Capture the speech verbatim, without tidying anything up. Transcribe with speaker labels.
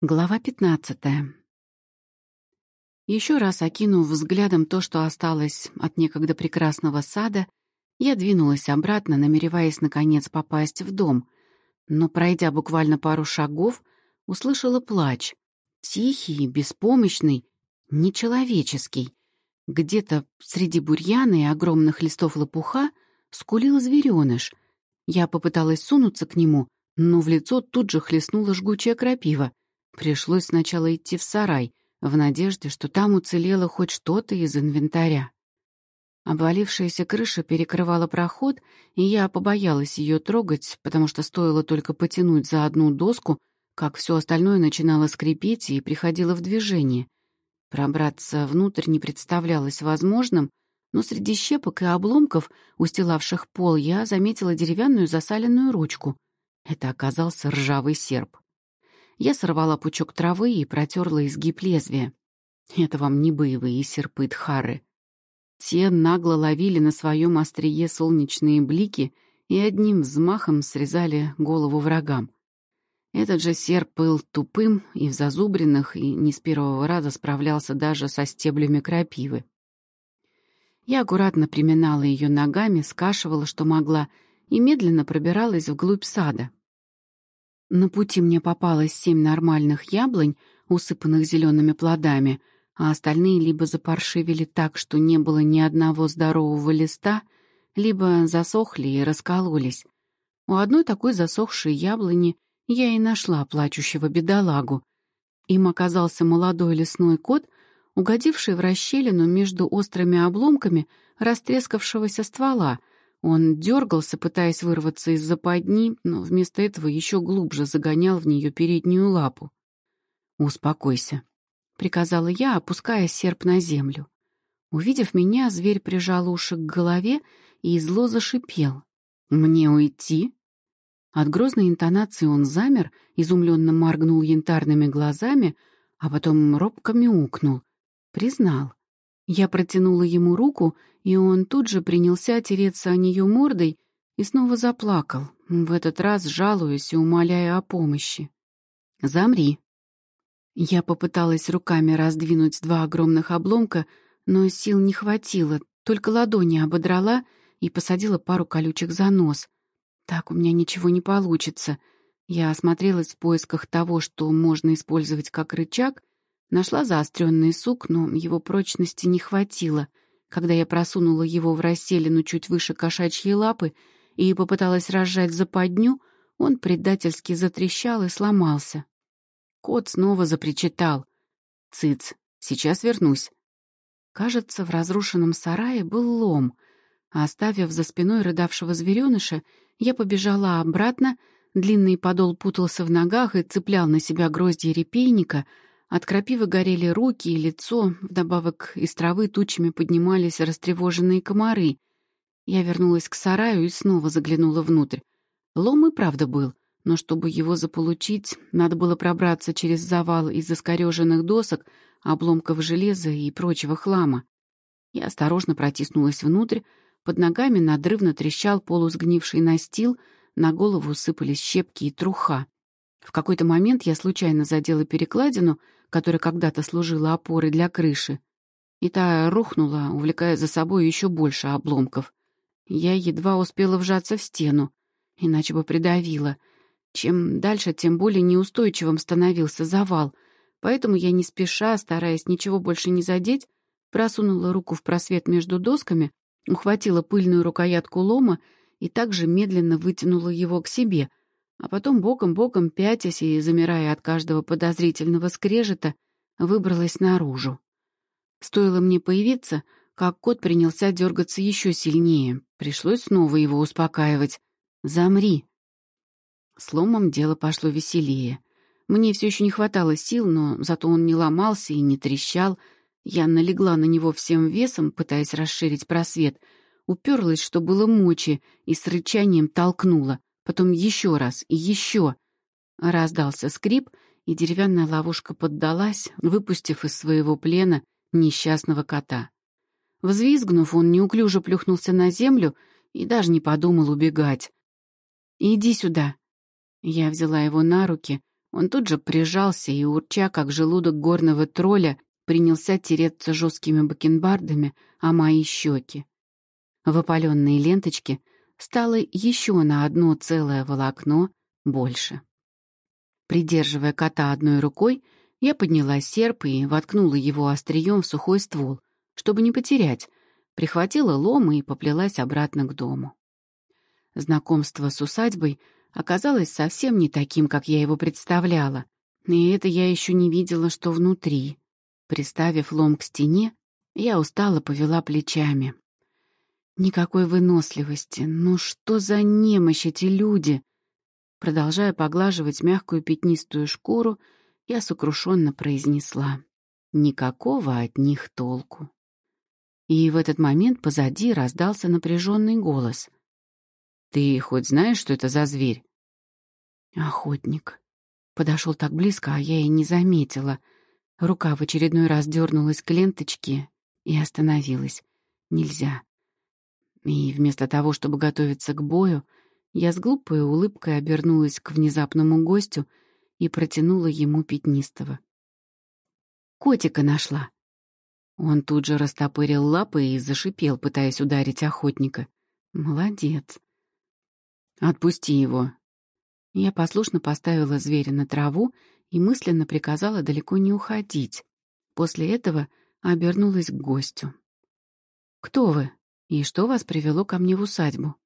Speaker 1: Глава пятнадцатая. Еще раз окинув взглядом то, что осталось от некогда прекрасного сада, я двинулась обратно, намереваясь наконец попасть в дом. Но, пройдя буквально пару шагов, услышала плач. Тихий, беспомощный, нечеловеческий. Где-то среди бурьяна и огромных листов лопуха скулил зверёныш. Я попыталась сунуться к нему, но в лицо тут же хлестнула жгучая крапива. Пришлось сначала идти в сарай, в надежде, что там уцелело хоть что-то из инвентаря. Обвалившаяся крыша перекрывала проход, и я побоялась ее трогать, потому что стоило только потянуть за одну доску, как все остальное начинало скрипеть и приходило в движение. Пробраться внутрь не представлялось возможным, но среди щепок и обломков, устилавших пол, я заметила деревянную засаленную ручку. Это оказался ржавый серп. Я сорвала пучок травы и протерла изгиб лезвия. Это вам не боевые серпы Дхары. Те нагло ловили на своем острие солнечные блики и одним взмахом срезали голову врагам. Этот же серп был тупым и в зазубринах, и не с первого раза справлялся даже со стеблями крапивы. Я аккуратно приминала ее ногами, скашивала, что могла, и медленно пробиралась вглубь сада. На пути мне попалось семь нормальных яблонь, усыпанных зелеными плодами, а остальные либо запаршивели так, что не было ни одного здорового листа, либо засохли и раскололись. У одной такой засохшей яблони я и нашла плачущего бедолагу. Им оказался молодой лесной кот, угодивший в расщелину между острыми обломками растрескавшегося ствола. Он дергался, пытаясь вырваться из западни, но вместо этого еще глубже загонял в нее переднюю лапу. «Успокойся», — приказала я, опуская серп на землю. Увидев меня, зверь прижал уши к голове и зло зашипел. «Мне уйти?» От грозной интонации он замер, изумленно моргнул янтарными глазами, а потом робко мяукнул. Признал. Я протянула ему руку, и он тут же принялся тереться о нее мордой и снова заплакал, в этот раз жалуясь и умоляя о помощи. «Замри». Я попыталась руками раздвинуть два огромных обломка, но сил не хватило, только ладони ободрала и посадила пару колючек за нос. Так у меня ничего не получится. Я осмотрелась в поисках того, что можно использовать как рычаг, нашла заостренный сук, но его прочности не хватило. Когда я просунула его в расселину чуть выше кошачьей лапы и попыталась разжать западню, он предательски затрещал и сломался. Кот снова запричитал. «Цыц, сейчас вернусь». Кажется, в разрушенном сарае был лом. Оставив за спиной рыдавшего звереныша, я побежала обратно, длинный подол путался в ногах и цеплял на себя гроздья репейника, от крапивы горели руки и лицо, вдобавок из травы тучами поднимались растревоженные комары. Я вернулась к сараю и снова заглянула внутрь. Лом и правда был, но чтобы его заполучить, надо было пробраться через завал из искореженных досок, обломков железа и прочего хлама. Я осторожно протиснулась внутрь, под ногами надрывно трещал полусгнивший настил, на голову сыпались щепки и труха. В какой-то момент я случайно задела перекладину, которая когда-то служила опорой для крыши, и та рухнула, увлекая за собой еще больше обломков. Я едва успела вжаться в стену, иначе бы придавила. Чем дальше, тем более неустойчивым становился завал, поэтому я не спеша, стараясь ничего больше не задеть, просунула руку в просвет между досками, ухватила пыльную рукоятку лома и также медленно вытянула его к себе, а потом боком-боком, пятясь и замирая от каждого подозрительного скрежета, выбралась наружу. Стоило мне появиться, как кот принялся дергаться еще сильнее. Пришлось снова его успокаивать. «Замри». С ломом дело пошло веселее. Мне все еще не хватало сил, но зато он не ломался и не трещал. Я налегла на него всем весом, пытаясь расширить просвет, уперлась, что было мочи, и с рычанием толкнула. Потом еще раз и еще. Раздался скрип, и деревянная ловушка поддалась, выпустив из своего плена несчастного кота. Взвизгнув, он неуклюже плюхнулся на землю и даже не подумал убегать. «Иди сюда». Я взяла его на руки, Он тут же прижался и, урча, как желудок горного тролля, принялся тереться жесткими бакенбардами о мои щеки. В опаленные ленточки стало еще на одно целое волокно больше. Придерживая кота одной рукой, я подняла серп и воткнула его острием в сухой ствол, чтобы не потерять, прихватила лом и поплелась обратно к дому. Знакомство с усадьбой оказалось совсем не таким, как я его представляла, и это я еще не видела, что внутри. Приставив лом к стене, я устало повела плечами. Никакой выносливости. Ну что за немощь эти люди? Продолжая поглаживать мягкую пятнистую шкуру, я сокрушенно произнесла: никакого от них толку. И в этот момент позади раздался напряженный голос. «Ты хоть знаешь, что это за зверь?» Охотник. Подошел так близко, а я и не заметила. Рука в очередной раз дернулась к ленточке и остановилась. Нельзя. И вместо того, чтобы готовиться к бою, я с глупой улыбкой обернулась к внезапному гостю и протянула ему пятнистого. «Котика нашла». Он тут же растопырил лапы и зашипел, пытаясь ударить охотника. «Молодец». «Отпусти его». Я послушно поставила зверя на траву и мысленно приказала далеко не уходить. После этого обернулась к гостю. «Кто вы? И что вас привело ко мне в усадьбу?»